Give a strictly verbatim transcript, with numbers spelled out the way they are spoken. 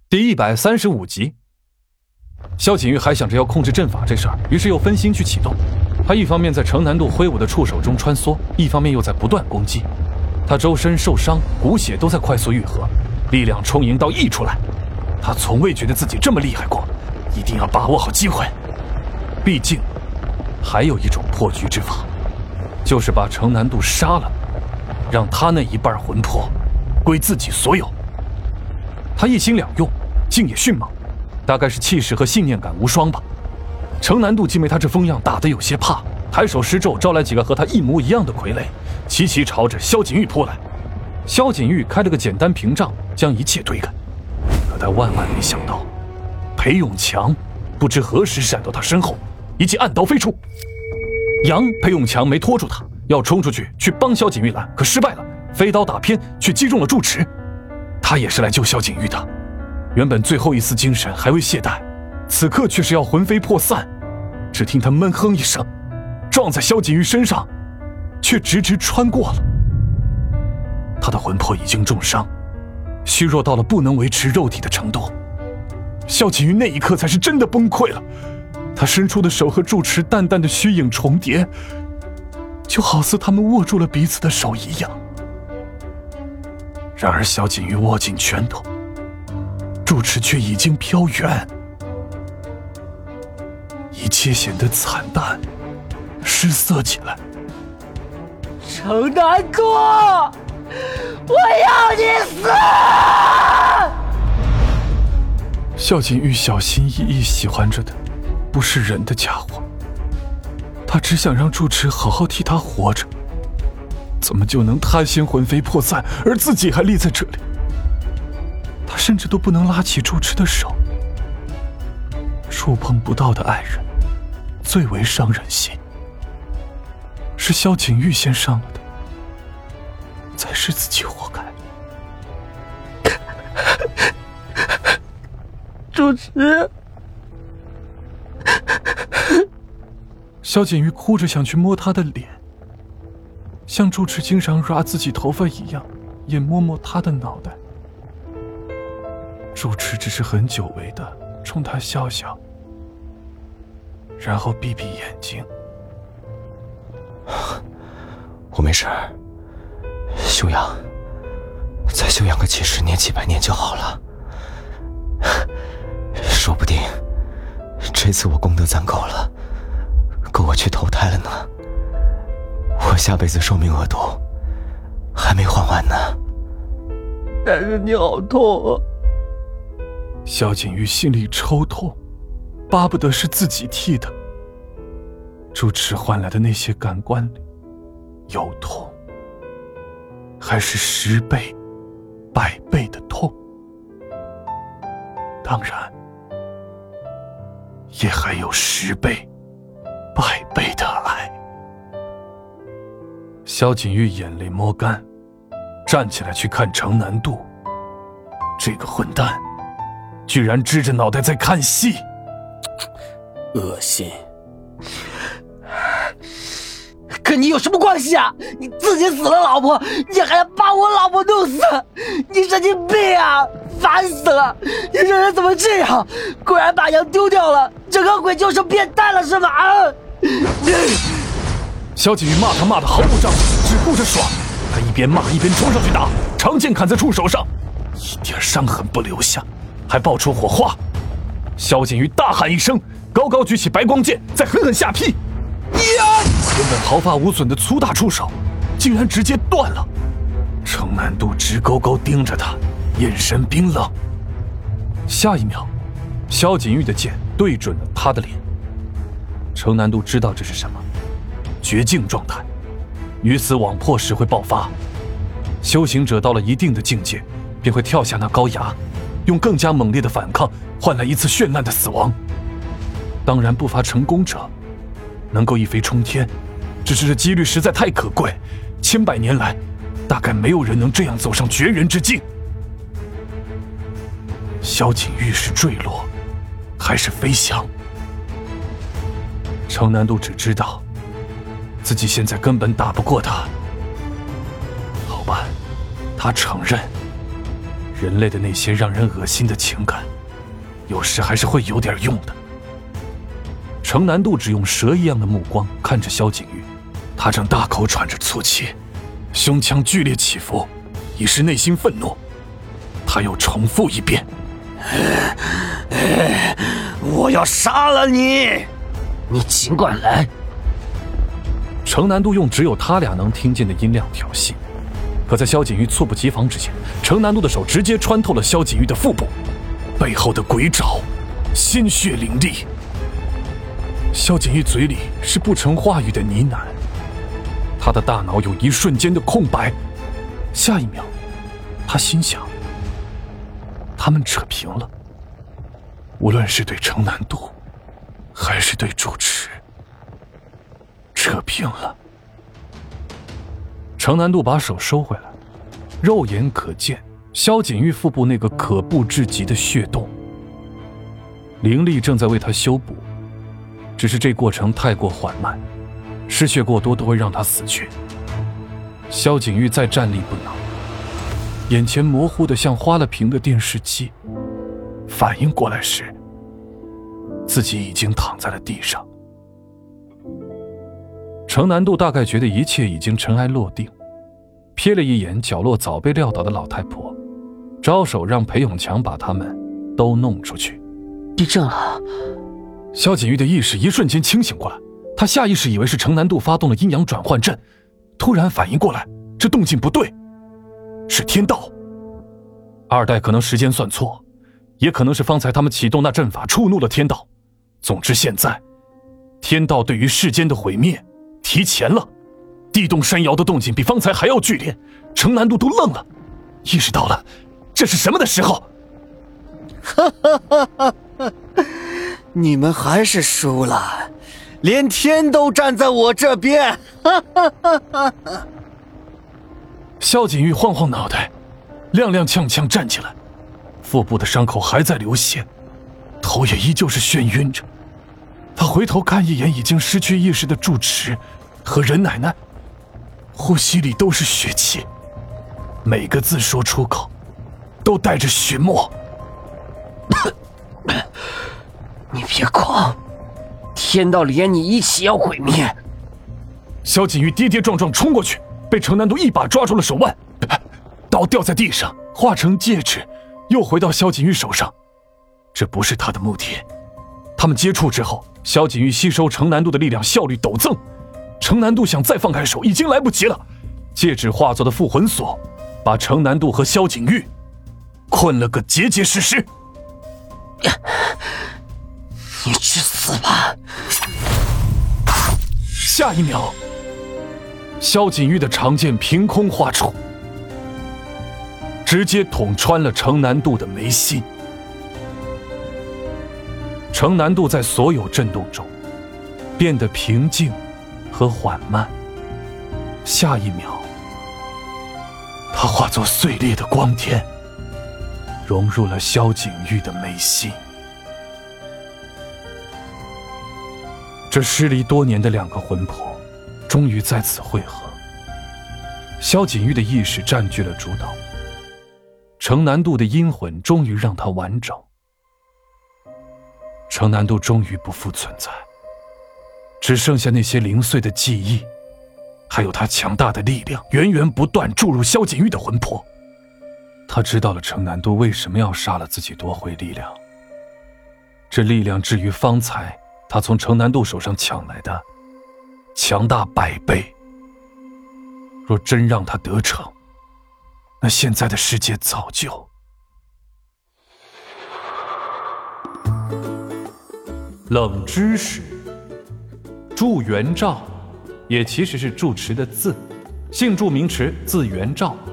第一百三十五集，萧景玉还想着要控制阵法这事儿，于是又分心去启动。他一方面在程南度挥舞的触手中穿梭，一方面又在不断攻击。他周身受伤，骨血都在快速愈合，力量充盈到溢出来。他从未觉得自己这么厉害过，一定要把握好机会。毕竟，还有一种破局之法，就是把程南度杀了，让他那一半魂魄归自己所有。他一心两用，劲也迅猛，大概是气势和信念感无双吧。程南度竟被他这疯样打得有些怕，抬手施咒，招来几个和他一模一样的傀儡，齐齐朝着萧景玉扑来。萧景玉开了个简单屏障，将一切推开。可他万万没想到，裴永强不知何时闪到他身后，一记暗刀飞出。杨裴永强没拖住他，要冲出去去帮萧景玉拦，可失败了，飞刀打偏，却击中了住持。他也是来救萧景玉的，原本最后一丝精神还未懈怠，此刻却是要魂飞魄散。只听他闷哼一声，撞在萧景玉身上，却直直穿过了。他的魂魄已经重伤，虚弱到了不能维持肉体的程度。萧景玉那一刻才是真的崩溃了，他伸出的手和住持淡淡的虚影重叠，就好似他们握住了彼此的手一样。然而萧景玉握紧拳头，住持却已经飘远，一切显得惨淡失色起来。 程南度，我要你死！ 萧景玉小心翼翼喜欢着的不是人的家伙，他只想让住持好好替他活着，怎么就能他先魂飞魄散，而自己还立在这里？他甚至都不能拉起住持的手。触碰不到的爱人最为伤人心，是萧景玉先上了的，才是自己活该。 住持， 萧景玉哭着想去摸他的脸，像住持经常抓自己头发一样，也摸摸他的脑袋。住持只是很久违的冲他笑笑，然后闭闭眼睛。 我没事，休养，再休养个几十年几百年就好了。说不定这次我功德攒够了，够我去投胎了呢。我下辈子寿命额度还没还完呢。 但是你好痛啊！ 萧景玉心里抽痛，巴不得是自己替的。住持换来的那些感官里，有痛，还是十倍、百倍的痛。当然，也还有十倍、百倍的爱。萧景玉眼泪摸干，站起来去看程南度。这个混蛋，居然支着脑袋在看戏， 恶心！跟你有什么关系啊？你自己死了老婆，你还要把我老婆弄死？你神经病啊！烦死了！你这人怎么这样？果然把羊丢掉了，整个鬼就成变态了是吧？啊！ 萧景玉骂他骂得毫无章法，只顾着爽。他一边骂一边冲上去打，长剑砍在触手上，一点伤痕不留下，还爆出火花。萧景玉大喊一声，高高举起白光剑，再狠狠下劈。呀！原本毫发无损的粗大触手，竟然直接断了。程南度直勾勾盯着他，眼神冰冷。下一秒，萧景玉的剑对准了他的脸。程南度知道这是什么，绝境状态，鱼死网破时会爆发。修行者到了一定的境界，便会跳下那高崖，用更加猛烈的反抗换来一次绚烂的死亡。当然不乏成功者，能够一飞冲天，只是这几率实在太可贵，千百年来大概没有人能这样走上绝人之境。萧景玉是坠落还是飞翔？程南度只知道自己现在根本打不过他。好吧，他承认， 人类的那些让人恶心的情感，有时还是会有点用的。程南度只用蛇一样的目光看着萧景玉，他正大口喘着粗气，胸腔剧烈起伏，已是内心愤怒。他又重复一遍： 我要杀了你，你尽管来。 程南度用只有他俩能听见的音量挑衅，可在萧景玉猝不及防之间，程南度的手直接穿透了萧景玉的腹部，背后的鬼爪，鲜血淋漓。萧景玉嘴里是不成话语的呢喃，他的大脑有一瞬间的空白，下一秒，他心想：他们扯平了。无论是对程南度，还是对主持，扯平了。程南度把手收回来，肉眼可见萧景玉腹部那个可怖至极的血洞。灵力正在为他修补，只是这过程太过缓慢，失血过多都会让他死去。萧景玉再站立不能，眼前模糊的像花了屏的电视机，反应过来时，自己已经躺在了地上。程南度大概觉得一切已经尘埃落定，瞥了一眼角落早被撂倒的老太婆，招手让裴永强把他们都弄出去。 地震了！ 萧景玉的意识一瞬间清醒过来，他下意识以为是程南度发动了阴阳转换阵，突然反应过来，这动静不对，是天道。二代可能时间算错，也可能是方才他们启动那阵法触怒了天道。总之现在，天道对于世间的毁灭提前了。地动山摇的动静比方才还要剧烈，程南度都愣了，意识到了这是什么的时候。 哈哈哈哈哈！你们还是输了，连天都站在我这边！哈哈哈哈哈！ 萧景玉晃晃脑袋，踉踉跄跄站起来，腹部的伤口还在流血，头也依旧是眩晕着。他回头看一眼已经失去意识的住持和任奶奶，呼吸里都是血气，每个字说出口都带着血沫。 你别狂，天道连你一起要毁灭！ 萧景玉跌跌撞撞冲过去，被程南度一把抓住了手腕，刀掉在地上，化成戒指，又回到萧景玉手上。这不是他的目的。他们接触之后，萧景玉吸收程南度的力量效率陡增，程南度想再放开手已经来不及了。戒指化作的附魂锁，把程南度和萧景玉困了个结结实实。 你去死吧！ 下一秒，萧景玉的长剑凭空划出，直接捅穿了程南度的眉心。程南度在所有震动中变得平静和缓慢，下一秒，他化作碎裂的光点，融入了萧景玉的眉心。这失离多年的两个魂魄终于再次汇合，萧景玉的意识占据了主导，程南度的阴魂终于让他完整。程南度终于不复存在，只剩下那些零碎的记忆，还有他强大的力量源源不断注入萧景玉的魂魄。他知道了程南度为什么要杀了自己夺回力量，这力量至于方才他从程南度手上抢来的强大百倍。若真让他得逞，那现在的世界早就……冷知识：祝元照也其实是住持的字，姓祝名池，字元照，